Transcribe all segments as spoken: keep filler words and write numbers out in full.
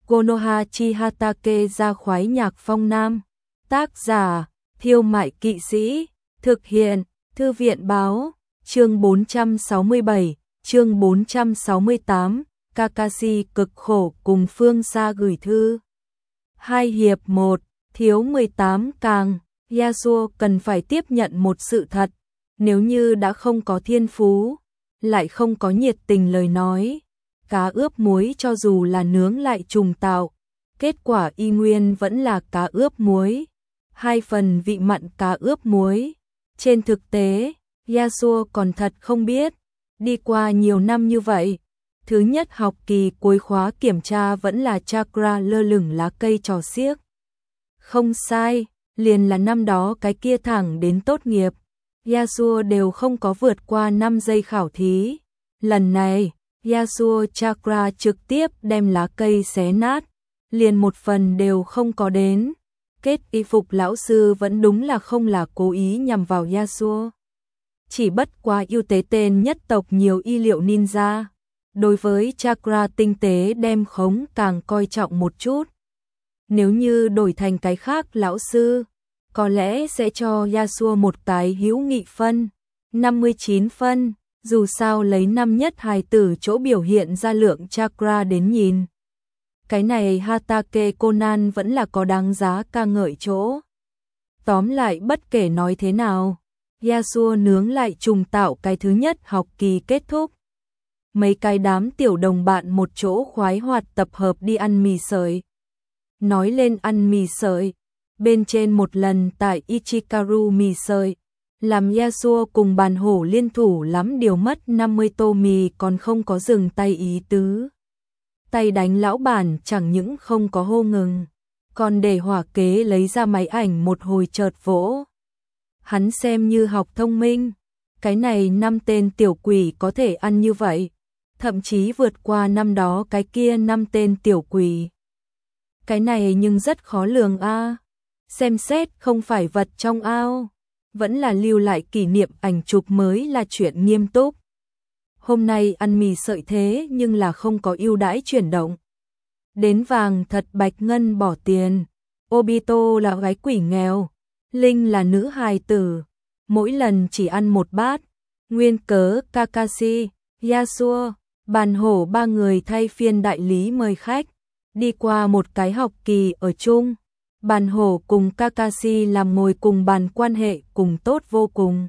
Konoha Hatake ra khoái nhạc phong nam. Tác giả, Thiêu Mại Kỵ Sĩ. Thực hiện, Thư viện Báo. Chương bốn trăm sáu mươi bảy, chương bốn trăm sáu mươi tám, Kakashi cực khổ cùng phương xa gửi thư. Hai hiệp một, thiếu mười tám càng, Yasuo cần phải tiếp nhận một sự thật, nếu như đã không có thiên phú, lại không có nhiệt tình lời nói, cá ướp muối cho dù là nướng lại trùng tạo, kết quả y nguyên vẫn là cá ướp muối, hai phần vị mặn cá ướp muối. Trên thực tế, Yasuo còn thật không biết, đi qua nhiều năm như vậy, thứ nhất học kỳ cuối khóa kiểm tra vẫn là chakra lơ lửng lá cây trò xiếc. Không sai, liền là năm đó cái kia thẳng đến tốt nghiệp, Yasuo đều không có vượt qua năm giây khảo thí. Lần này, Yasuo chakra trực tiếp đem lá cây xé nát, liền một phần đều không có đến. Kết y phục lão sư vẫn đúng là không là cố ý nhằm vào Yasuo. Chỉ bất quá ưu tế tên nhất tộc nhiều y liệu ninja, đối với chakra tinh tế đem khống càng coi trọng một chút. Nếu như đổi thành cái khác lão sư, có lẽ sẽ cho Yasuo một cái hữu nghị phân, năm mươi chín phân, dù sao lấy năm nhất hài tử chỗ biểu hiện ra lượng chakra đến nhìn. Cái này Hatake Conan vẫn là có đáng giá ca ngợi chỗ. Tóm lại bất kể nói thế nào, Yasuo nướng lại trùng tạo cái thứ nhất học kỳ kết thúc. Mấy cái đám tiểu đồng bạn một chỗ khoái hoạt tập hợp đi ăn mì sợi. Nói lên ăn mì sợi, bên trên một lần tại Ichikaru mì sợi, làm Yasuo cùng bàn hổ liên thủ lắm điều mất năm mươi tô mì còn không có dừng tay ý tứ. Tay đánh lão bản chẳng những không có hô ngừng, còn để hỏa kế lấy ra máy ảnh một hồi chợt vỗ. Hắn xem như học thông minh, cái này năm tên tiểu quỷ có thể ăn như vậy, thậm chí vượt qua năm đó cái kia năm tên tiểu quỷ. Cái này nhưng rất khó lường a. Xem xét không phải vật trong ao, vẫn là lưu lại kỷ niệm ảnh chụp mới là chuyện nghiêm túc. Hôm nay ăn mì sợi thế nhưng là không có ưu đãi chuyển động. Đến vàng thật bạch ngân bỏ tiền. Obito là gái quỷ nghèo, Linh là nữ hài tử, mỗi lần chỉ ăn một bát. Nguyên cớ Kakashi, Yasuo, bàn hổ ba người thay phiên đại lý mời khách, đi qua một cái học kỳ ở chung. Bàn hổ cùng Kakashi làm ngồi cùng bàn quan hệ cùng tốt vô cùng.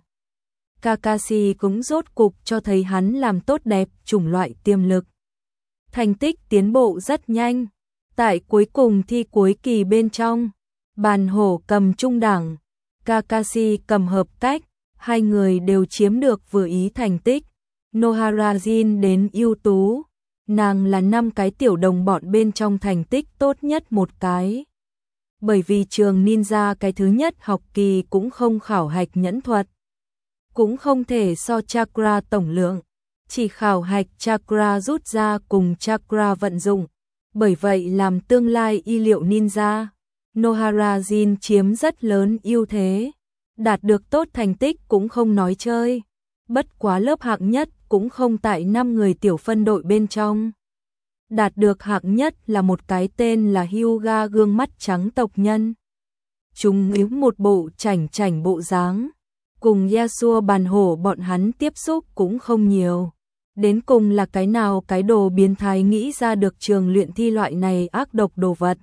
Kakashi cũng rốt cục cho thấy hắn làm tốt đẹp chủng loại tiềm lực. Thành tích tiến bộ rất nhanh. Tại cuối cùng thi cuối kỳ bên trong, bàn hổ cầm trung đẳng, Kakashi cầm hợp cách, hai người đều chiếm được vừa ý thành tích. Noharajin đến ưu tú, nàng là năm cái tiểu đồng bọn bên trong thành tích tốt nhất một cái. Bởi vì trường ninja cái thứ nhất học kỳ cũng không khảo hạch nhẫn thuật, cũng không thể so chakra tổng lượng, chỉ khảo hạch chakra rút ra cùng chakra vận dụng. Bởi vậy làm tương lai y liệu ninja, Noharajin chiếm rất lớn ưu thế, đạt được tốt thành tích cũng không nói chơi. Bất quá lớp hạng nhất cũng không tại năm người tiểu phân đội bên trong. Đạt được hạng nhất là một cái tên là Hyuga gương mắt trắng tộc nhân. Chúng yếu một bộ chảnh chảnh bộ dáng, cùng Yasuo bàn hổ bọn hắn tiếp xúc cũng không nhiều. Đến cùng là cái nào cái đồ biến thái nghĩ ra được trường luyện thi loại này ác độc đồ vật.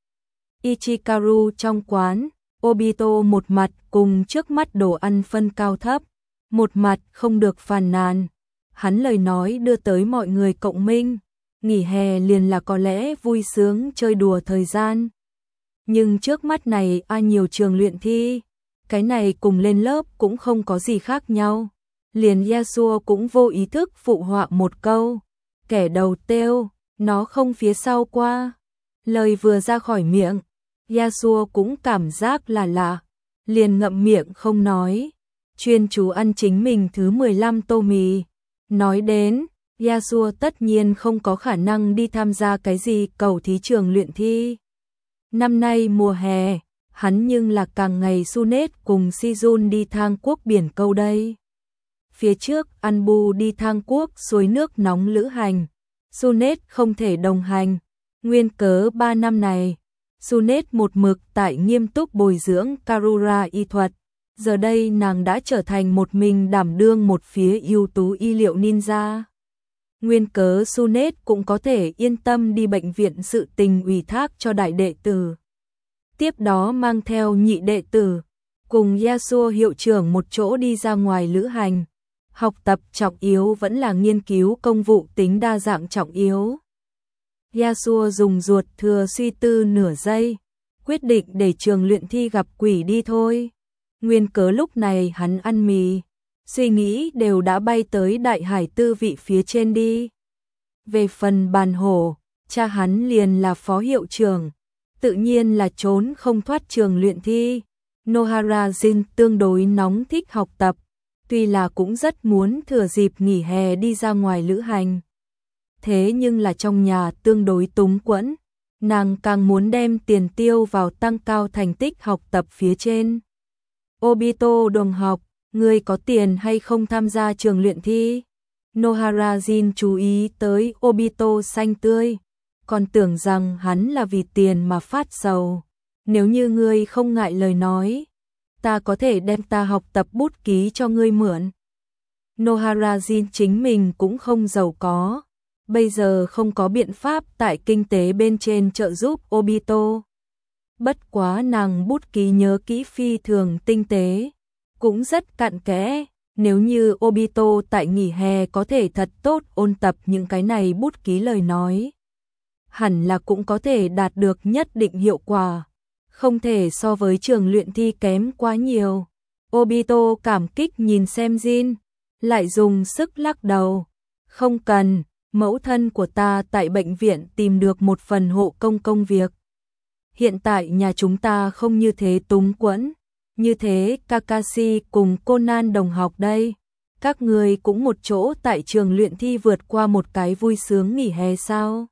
Ichikaru trong quán, Obito một mặt cùng trước mắt đồ ăn phân cao thấp, một mặt không được phàn nàn. Hắn lời nói đưa tới mọi người cộng minh, nghỉ hè liền là có lẽ vui sướng chơi đùa thời gian. Nhưng trước mắt này ai nhiều trường luyện thi, cái này cùng lên lớp cũng không có gì khác nhau. Liền Yasuo cũng vô ý thức phụ họa một câu, kẻ đầu têu, nó không phía sau qua. Lời vừa ra khỏi miệng, Yasuo cũng cảm giác là lạ, liền ngậm miệng không nói, chuyên chú ăn chính mình thứ mười lăm tô mì. Nói đến, Yasuo tất nhiên không có khả năng đi tham gia cái gì cầu thí trường luyện thi. Năm nay mùa hè, hắn nhưng là càng ngày Sunet cùng Shizun đi thang quốc biển câu đây. Phía trước Anbu đi thang quốc suối nước nóng lữ hành, Sunet không thể đồng hành, Nguyên cớ ba năm này, Sunet một mực tại nghiêm túc bồi dưỡng Karura y thuật. Giờ đây nàng đã trở thành một mình đảm đương một phía ưu tú y liệu ninja. Nguyên cớ Sunet cũng có thể yên tâm đi bệnh viện sự tình ủy thác cho đại đệ tử. Tiếp đó mang theo nhị đệ tử, cùng Yasuo hiệu trưởng một chỗ đi ra ngoài lữ hành. Học tập trọng yếu vẫn là nghiên cứu công vụ tính đa dạng trọng yếu. Yasuo dùng ruột thừa suy tư nửa giây, quyết định để trường luyện thi gặp quỷ đi thôi. Nguyên cớ lúc này hắn ăn mì, suy nghĩ đều đã bay tới đại hải tư vị phía trên đi. Về phần Bàn Hổ, cha hắn liền là phó hiệu trưởng, tự nhiên là trốn không thoát trường luyện thi. Nohara Jin tương đối nóng thích học tập, tuy là cũng rất muốn thừa dịp nghỉ hè đi ra ngoài lữ hành. Thế nhưng là trong nhà tương đối túng quẫn, nàng càng muốn đem tiền tiêu vào tăng cao thành tích học tập phía trên. Obito đồng học, ngươi có tiền hay không tham gia trường luyện thi? Nohara Jin chú ý tới Obito xanh tươi, còn tưởng rằng hắn là vì tiền mà phát sầu. Nếu như ngươi không ngại lời nói, ta có thể đem ta học tập bút ký cho ngươi mượn. Nohara Jin chính mình cũng không giàu có, bây giờ không có biện pháp tại kinh tế bên trên trợ giúp Obito. Bất quá nàng bút ký nhớ kỹ phi thường tinh tế, cũng rất cặn kẽ. Nếu như Obito tại nghỉ hè có thể thật tốt ôn tập những cái này bút ký lời nói, hẳn là cũng có thể đạt được nhất định hiệu quả, không thể so với trường luyện thi kém quá nhiều. Obito cảm kích nhìn xem Jin, lại dùng sức lắc đầu. Không cần, mẫu thân của ta tại bệnh viện tìm được một phần hộ công công việc. Hiện tại nhà chúng ta không như thế túng quẫn. Như thế Kakashi cùng Conan đồng học đây, các người cũng một chỗ tại trường luyện thi vượt qua một cái vui sướng nghỉ hè sao?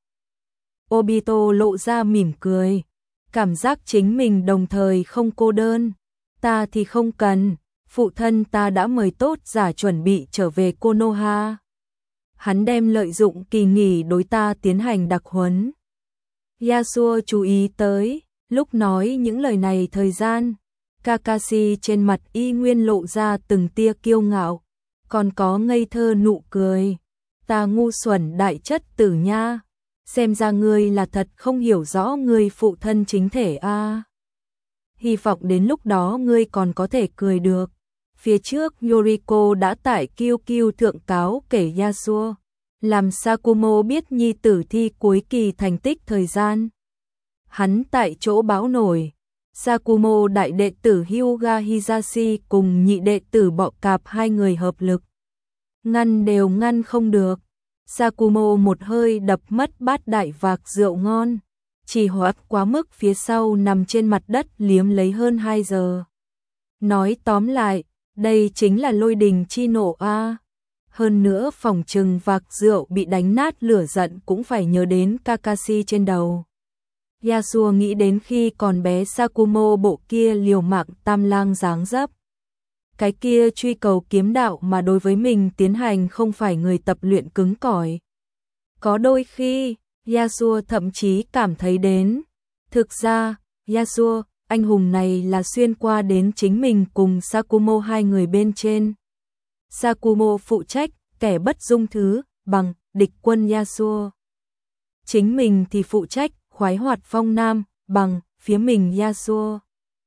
Obito lộ ra mỉm cười, cảm giác chính mình đồng thời không cô đơn. Ta thì không cần, phụ thân ta đã mời tốt giả chuẩn bị trở về Konoha. Hắn đem lợi dụng kỳ nghỉ đối ta tiến hành đặc huấn. Yasuo chú ý tới, lúc nói những lời này thời gian, Kakashi trên mặt y nguyên lộ ra từng tia kiêu ngạo, còn có ngây thơ nụ cười. Ta ngu xuẩn đại chất tử nha, xem ra ngươi là thật không hiểu rõ ngươi phụ thân chính thể a. À. Hy vọng đến lúc đó ngươi còn có thể cười được. Phía trước Yoriko đã tại Q Q thượng cáo kể Yasuo, làm Sakumo biết nhi tử thi cuối kỳ thành tích thời gian. Hắn tại chỗ báo nổi. Sakumo đại đệ tử Hyuga Hisashi cùng nhị đệ tử Bọ Cạp hai người hợp lực. Ngăn đều ngăn không được. Sakumo một hơi đập mất bát đại vạc rượu ngon. Chỉ hoãn quá mức phía sau nằm trên mặt đất liếm lấy hơn hai giờ. Nói tóm lại, đây chính là lôi đình chi nộ a. Hơn nữa phòng trừng vạc rượu bị đánh nát lửa giận cũng phải nhớ đến Kakashi trên đầu. Yasuo nghĩ đến khi còn bé Sakumo bộ kia liều mạng tam lang dáng dấp. Cái kia truy cầu kiếm đạo mà đối với mình tiến hành không phải người tập luyện cứng cỏi. Có đôi khi, Yasuo thậm chí cảm thấy đến. Thực ra, Yasuo, anh hùng này là xuyên qua đến chính mình cùng Sakumo hai người bên trên. Sakumo phụ trách, kẻ bất dung thứ, bằng, địch quân Yasuo. Chính mình thì phụ trách, khoái hoạt phong nam, bằng, phía mình Yasuo.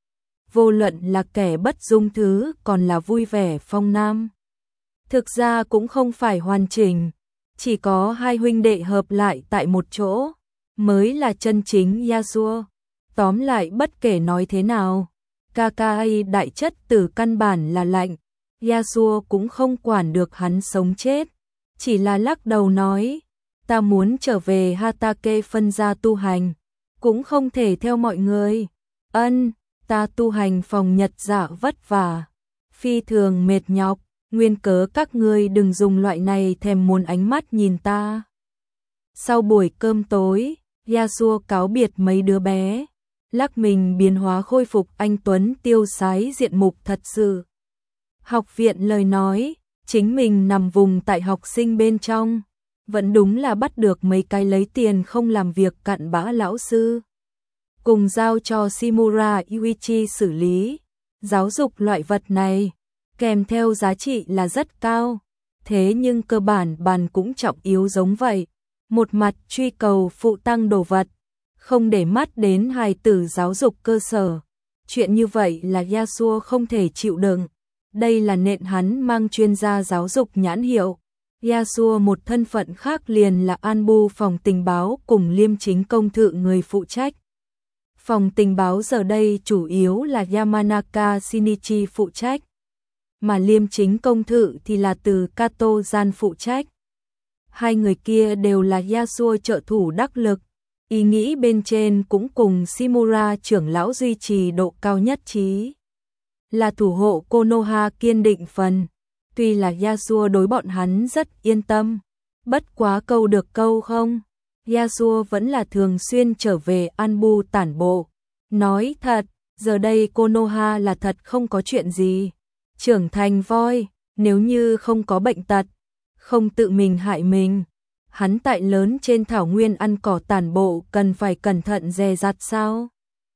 Vô luận là kẻ bất dung thứ còn là vui vẻ phong nam. Thực ra cũng không phải hoàn chỉnh, chỉ có hai huynh đệ hợp lại tại một chỗ, mới là chân chính Yasuo. Tóm lại bất kể nói thế nào, Kakashi đại chất tử căn bản là lạnh, Yasuo cũng không quản được hắn sống chết, chỉ là lắc đầu nói, ta muốn trở về Hatake phân gia tu hành, cũng không thể theo mọi người. Ân, ta tu hành phòng nhật dạ vất vả, phi thường mệt nhọc, nguyên cớ các ngươi đừng dùng loại này thèm muốn ánh mắt nhìn ta. Sau buổi cơm tối, Yasuo cáo biệt mấy đứa bé, lắc mình biến hóa khôi phục anh tuấn tiêu sái diện mục thật sự. Học viện lời nói, chính mình nằm vùng tại học sinh bên trong, Vẫn đúng là bắt được mấy cái lấy tiền không làm việc cặn bã lão sư. Cùng giao cho Shimura Yuichi xử lý. Giáo dục loại vật này, kèm theo giá trị là rất cao. Thế nhưng cơ bản bàn cũng trọng yếu giống vậy. Một mặt truy cầu phụ tăng đồ vật, không để mắt đến hài tử giáo dục cơ sở. Chuyện như vậy là Yasuo không thể chịu đựng. Đây là nện hắn mang chuyên gia giáo dục nhãn hiệu. Yasuo một thân phận khác liền là Anbu phòng tình báo cùng liêm chính công thự người phụ trách. Phòng tình báo giờ đây chủ yếu là Yamanaka Shinichi phụ trách, mà liêm chính công thự thì là từ Kato Gian phụ trách. Hai người kia đều là Yasuo trợ thủ đắc lực, ý nghĩ bên trên cũng cùng Shimura trưởng lão duy trì độ cao nhất trí. Là thủ hộ Konoha kiên định phần, tuy là Yasuo đối bọn hắn rất yên tâm, bất quá câu được câu không. Yasuo vẫn là thường xuyên trở về Anbu tản bộ. Nói thật, giờ đây Konoha là thật không có chuyện gì. Trưởng thành voi, nếu như không có bệnh tật, không tự mình hại mình. Hắn tại lớn trên thảo nguyên ăn cỏ tản bộ cần phải cẩn thận dè dặt sao?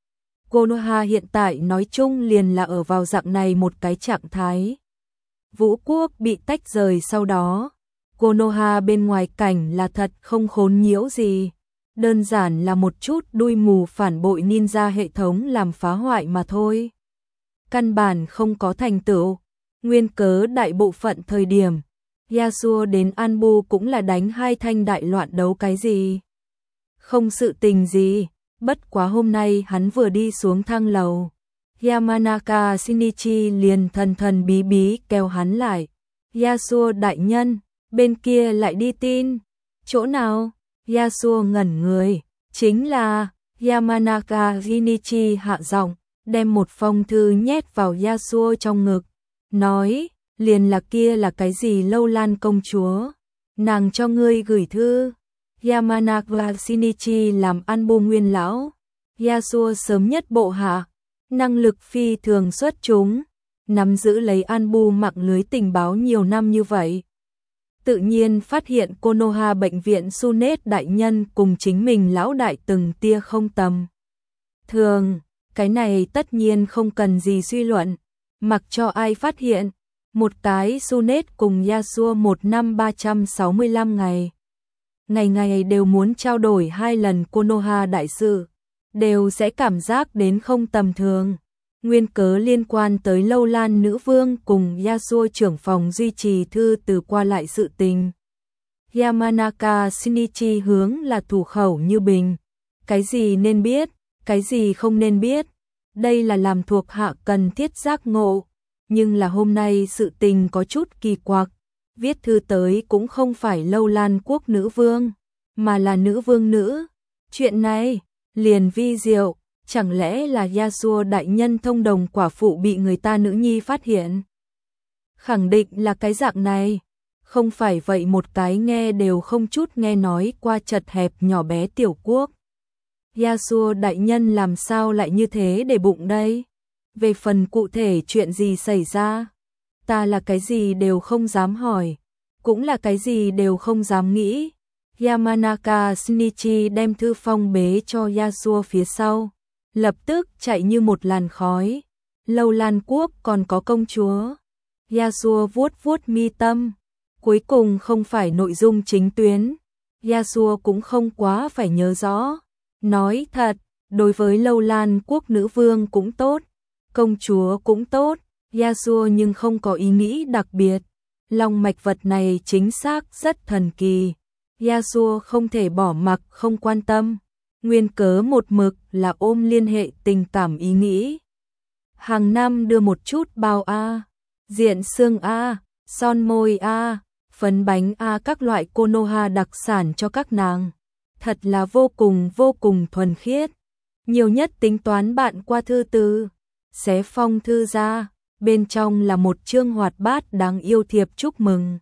Konoha hiện tại nói chung liền là ở vào dạng này một cái trạng thái. Vũ quốc bị tách rời sau đó. Konoha bên ngoài cảnh là thật không khốn nhiễu gì. Đơn giản là một chút đuôi mù phản bội ninja hệ thống làm phá hoại mà thôi. Căn bản không có thành tựu. Nguyên cớ đại bộ phận thời điểm, Yasuo đến Anbu cũng là đánh hai thanh đại loạn đấu cái gì. Không sự tình gì, bất quá hôm nay hắn vừa đi xuống thang lầu. Yamanaka Shinichi liền thần thần bí bí kéo hắn lại. Yasuo đại nhân, bên kia lại đi tin. Chỗ nào? Yasuo ngẩn người, chính là Yamanaka Shinichi hạ giọng, đem một phong thư nhét vào Yasuo trong ngực, nói, liền là kia là cái gì Lâu Lan công chúa, nàng cho ngươi gửi thư. Yamanaka Shinichi làm Anbu nguyên lão, Yasuo sớm nhất bộ hạ, năng lực phi thường xuất chúng, nắm giữ lấy Anbu mạng lưới tình báo nhiều năm như vậy. Tự nhiên phát hiện Konoha bệnh viện Sunet đại nhân cùng chính mình lão đại từng tia không tầm thường, cái này tất nhiên không cần gì suy luận, mặc cho ai phát hiện, một cái Sunet cùng Yasuo một năm ba trăm sáu mươi lăm ngày. Ngày ngày đều muốn trao đổi hai lần Konoha đại sự, đều sẽ cảm giác đến không tầm thường. Nguyên cớ liên quan tới Lâu Lan nữ vương cùng Yasuo trưởng phòng duy trì thư từ qua lại sự tình. Yamanaka Shinichi hướng là thủ khẩu như bình. Cái gì nên biết, cái gì không nên biết. Đây là làm thuộc hạ cần thiết giác ngộ. Nhưng là hôm nay sự tình có chút kỳ quặc. Viết thư tới cũng không phải Lâu Lan quốc nữ vương, mà là nữ vương nữ. Chuyện này, liền vi diệu. Chẳng lẽ là Yasuo đại nhân thông đồng quả phụ bị người ta nữ nhi phát hiện? Khẳng định là cái dạng này. Không phải vậy một cái nghe đều không chút nghe nói qua chật hẹp nhỏ bé tiểu quốc. Yasuo đại nhân làm sao lại như thế để bụng đây? Về phần cụ thể chuyện gì xảy ra? Ta là cái gì đều không dám hỏi. Cũng là cái gì đều không dám nghĩ. Yamanaka Shinichi đem thư phong bế cho Yasuo phía sau. Lập tức chạy như một làn khói. Lâu Lan quốc còn có công chúa. Yasuo vuốt vuốt mi tâm. Cuối cùng không phải nội dung chính tuyến. Yasuo cũng không quá phải nhớ rõ. Nói thật, đối với Lâu Lan quốc nữ vương cũng tốt, công chúa cũng tốt, Yasuo nhưng không có ý nghĩ đặc biệt. Long mạch vật này chính xác rất thần kỳ. Yasuo không thể bỏ mặc không quan tâm. Nguyên cớ một mực là ôm liên hệ tình cảm ý nghĩ. Hàng năm đưa một chút bao A, diện xương A, son môi A, phấn bánh A các loại Konoha đặc sản cho các nàng. Thật là vô cùng vô cùng thuần khiết. Nhiều nhất tính toán bạn qua thư từ. Xé phong thư ra, bên trong là một chương hoạt bát đáng yêu thiệp chúc mừng.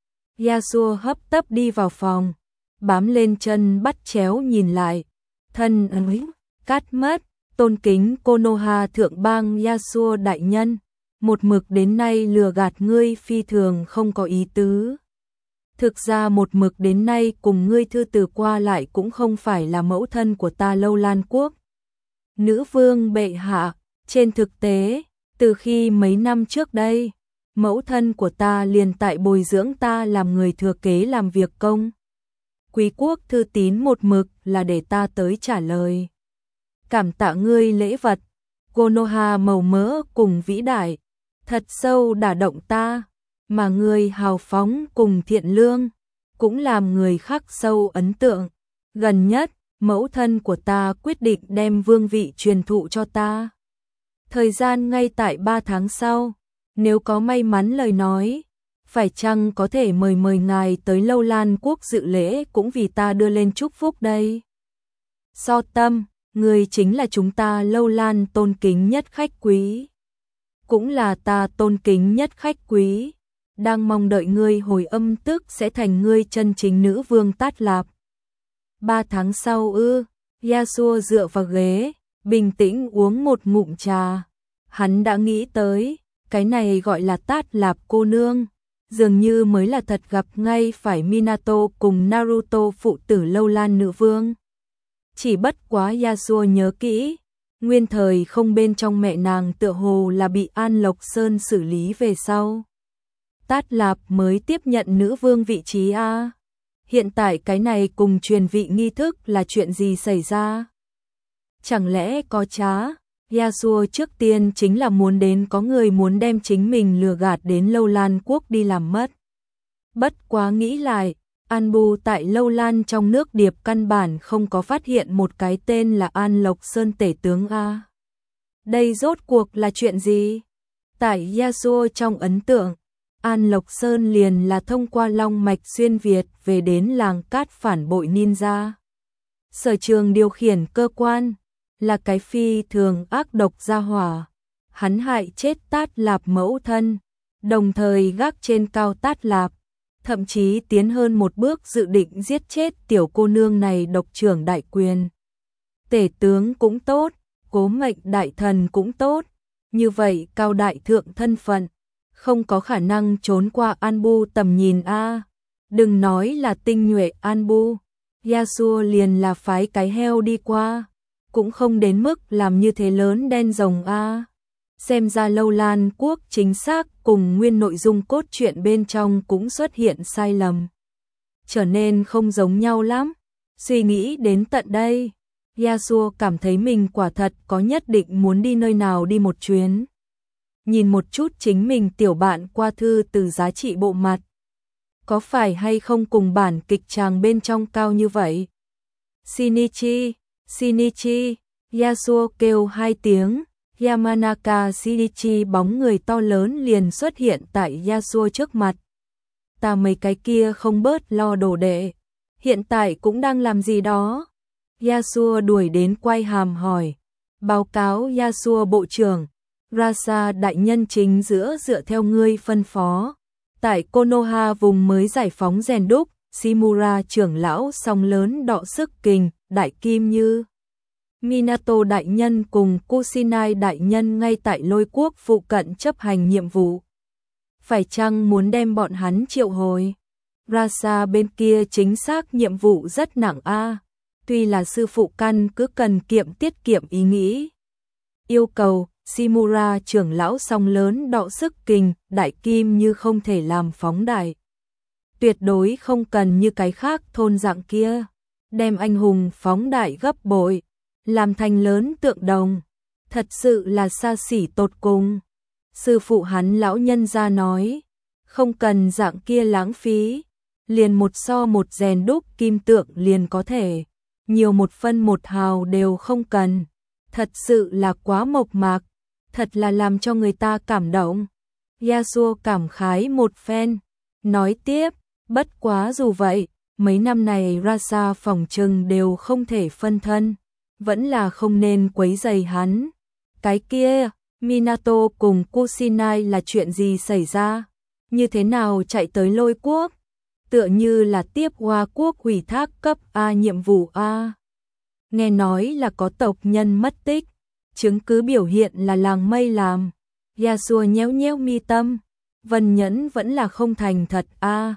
Yasuo hấp tấp đi vào phòng, bám lên chân bắt chéo nhìn lại. Thân ấn cắt mất, tôn kính Konoha thượng bang Yasuo đại nhân, một mực đến nay lừa gạt ngươi phi thường không có ý tứ. Thực ra một mực đến nay cùng ngươi thư từ qua lại cũng không phải là mẫu thân của ta Lâu Lan quốc. Nữ vương bệ hạ, trên thực tế, từ khi mấy năm trước đây, mẫu thân của ta liền tại bồi dưỡng ta làm người thừa kế làm việc công. Quý quốc thư tín một mực là để ta tới trả lời. Cảm tạ ngươi lễ vật, Konoha màu mỡ cùng vĩ đại, thật sâu đả động ta, mà ngươi hào phóng cùng thiện lương, cũng làm người khắc sâu ấn tượng. Gần nhất, mẫu thân của ta quyết định đem vương vị truyền thụ cho ta. Thời gian ngay tại ba tháng sau, nếu có may mắn lời nói, phải chăng có thể mời mời ngài tới Lâu Lan quốc dự lễ cũng vì ta đưa lên chúc phúc đây. So Tâm, người chính là chúng ta Lâu Lan tôn kính nhất khách quý. Cũng là ta tôn kính nhất khách quý, đang mong đợi ngươi hồi âm tức sẽ thành ngươi chân chính nữ vương Tát Lạp. Ba tháng sau ư, Yasuo dựa vào ghế, bình tĩnh uống một ngụm trà. Hắn đã nghĩ tới, cái này gọi là Tát Lạp cô nương, dường như mới là thật gặp ngay phải Minato cùng Naruto phụ tử Lâu Lan nữ vương. Chỉ bất quá Yasuo nhớ kỹ, nguyên thời không bên trong mẹ nàng tựa hồ là bị An Lộc Sơn xử lý về sau. Tát Lạp mới tiếp nhận nữ vương vị trí a. Hiện tại cái này cùng truyền vị nghi thức là chuyện gì xảy ra? Chẳng lẽ có trá? Yasuo trước tiên chính là muốn đến có người muốn đem chính mình lừa gạt đến Lâu Lan quốc đi làm mất. Bất quá nghĩ lại, An Bu tại Lâu Lan trong nước điệp căn bản không có phát hiện một cái tên là An Lộc Sơn tể tướng a. Đây rốt cuộc là chuyện gì? Tại Yasuo trong ấn tượng, An Lộc Sơn liền là thông qua long mạch xuyên Việt về đến làng cát phản bội ninja. Sở trường điều khiển cơ quan, là cái phi thường ác độc gia hỏa. Hắn hại chết Tát Lạp mẫu thân, đồng thời gác trên cao Tát Lạp, thậm chí tiến hơn một bước dự định giết chết tiểu cô nương này độc trưởng đại quyền. Tể tướng cũng tốt, cố mệnh đại thần cũng tốt, như vậy cao đại thượng thân phận, không có khả năng trốn qua An Bu tầm nhìn a. Đừng nói là tinh nhuệ An Bu, Yasuo liền là phái cái heo đi qua, cũng không đến mức làm như thế lớn đen rồng a. Xem ra Lâu Lan quốc chính xác cùng nguyên nội dung cốt truyện bên trong cũng xuất hiện sai lầm, trở nên không giống nhau lắm. Suy nghĩ đến tận đây, Yasuo cảm thấy mình quả thật có nhất định muốn đi nơi nào đi một chuyến. Nhìn một chút chính mình tiểu bạn qua thư từ giá trị bộ mặt, có phải hay không cùng bản kịch tràng bên trong cao như vậy? Shinichi, Shinichi, Yasuo kêu hai tiếng, Yamanaka Shinichi bóng người to lớn liền xuất hiện tại Yasuo trước mặt. Ta mấy cái kia không bớt lo đồ đệ, hiện tại cũng đang làm gì đó? Yasuo đuổi đến quay hàm hỏi. Báo cáo Yasuo bộ trưởng, Rasa đại nhân chính giữa dựa theo ngươi phân phó. Tại Konoha vùng mới giải phóng rèn đúc, Shimura trưởng lão song lớn đọ sức kình, đại kim như Minato đại nhân cùng Kusinai đại nhân ngay tại Lôi quốc phụ cận chấp hành nhiệm vụ. Phải chăng muốn đem bọn hắn triệu hồi? Rasa bên kia chính xác nhiệm vụ rất nặng a. Tuy là sư phụ căn cứ cần kiệm tiết kiệm ý nghĩ. Yêu cầu Shimura trưởng lão song lớn đọ sức kình, đại kim như không thể làm phóng đại. Tuyệt đối không cần như cái khác thôn dạng kia, đem anh hùng phóng đại gấp bội, làm thành lớn tượng đồng, thật sự là xa xỉ tột cùng. Sư phụ hắn lão nhân ra nói, không cần dạng kia lãng phí, liền một so một rèn đúc kim tượng liền có thể, nhiều một phân một hào đều không cần, thật sự là quá mộc mạc, thật là làm cho người ta cảm động. Yasuo cảm khái một phen, nói tiếp, bất quá dù vậy, mấy năm này Rasa phòng trừng đều không thể phân thân, vẫn là không nên quấy rầy hắn. Cái kia, Minato cùng Kusinai là chuyện gì xảy ra? Như thế nào chạy tới Lôi quốc? Tựa như là tiếp Hoa quốc ủy thác cấp A nhiệm vụ A. Nghe nói là có tộc nhân mất tích, chứng cứ biểu hiện là làng mây làm. Yasuo nhéo nhéo mi tâm, Vân Nhẫn vẫn là không thành thật A.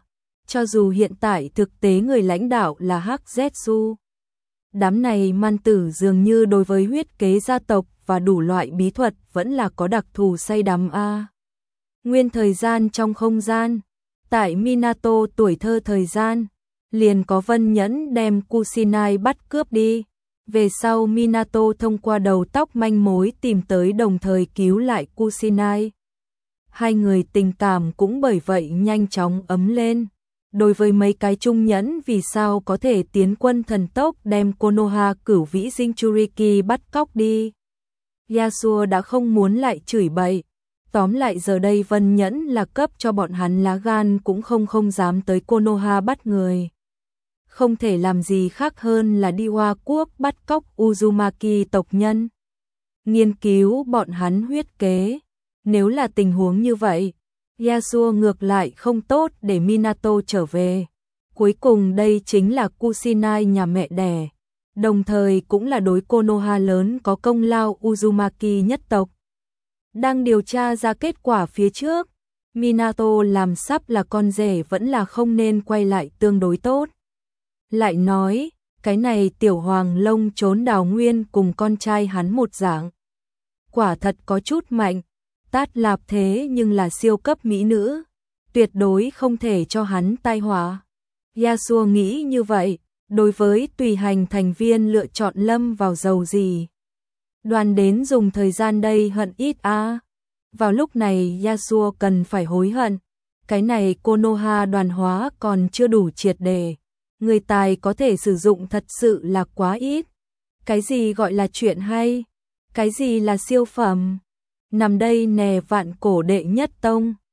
cho dù hiện tại thực tế người lãnh đạo là Hắc Zetsu. Đám này man tử dường như đối với huyết kế gia tộc và đủ loại bí thuật vẫn là có đặc thù say đắm a. Nguyên thời gian trong không gian, tại Minato tuổi thơ thời gian, liền có Vân Nhẫn đem Kusinai bắt cướp đi. Về sau Minato thông qua đầu tóc manh mối tìm tới đồng thời cứu lại Kusinai. Hai người tình cảm cũng bởi vậy nhanh chóng ấm lên. Đối với mấy cái trung nhẫn vì sao có thể tiến quân thần tốc đem Konoha cửu vĩ Jinchuriki bắt cóc đi. Yasuo đã không muốn lại chửi bậy. Tóm lại giờ đây Vân Nhẫn là cấp cho bọn hắn lá gan cũng không không dám tới Konoha bắt người. Không thể làm gì khác hơn là đi Hoa Quốc bắt cóc Uzumaki tộc nhân. Nghiên cứu bọn hắn huyết kế. Nếu là tình huống như vậy, Yasuo ngược lại không tốt để Minato trở về. Cuối cùng đây chính là Kusinai nhà mẹ đẻ, đồng thời cũng là đối Konoha lớn có công lao Uzumaki nhất tộc. Đang điều tra ra kết quả phía trước, Minato làm sắp là con rể vẫn là không nên quay lại tương đối tốt. Lại nói, cái này tiểu hoàng lông trốn đào nguyên cùng con trai hắn một dạng. Quả thật có chút mạnh, Tát Lạp thế nhưng là siêu cấp mỹ nữ, tuyệt đối không thể cho hắn tai họa. Yasuo nghĩ như vậy, đối với tùy hành thành viên lựa chọn lâm vào dầu gì. Đoàn đến dùng thời gian đây hận ít a. À. Vào lúc này Yasuo cần phải hối hận, cái này Konoha đoàn hóa còn chưa đủ triệt đề. Người tài có thể sử dụng thật sự là quá ít. Cái gì gọi là chuyện hay? Cái gì là siêu phẩm? Nằm đây nè vạn cổ đệ nhất tông.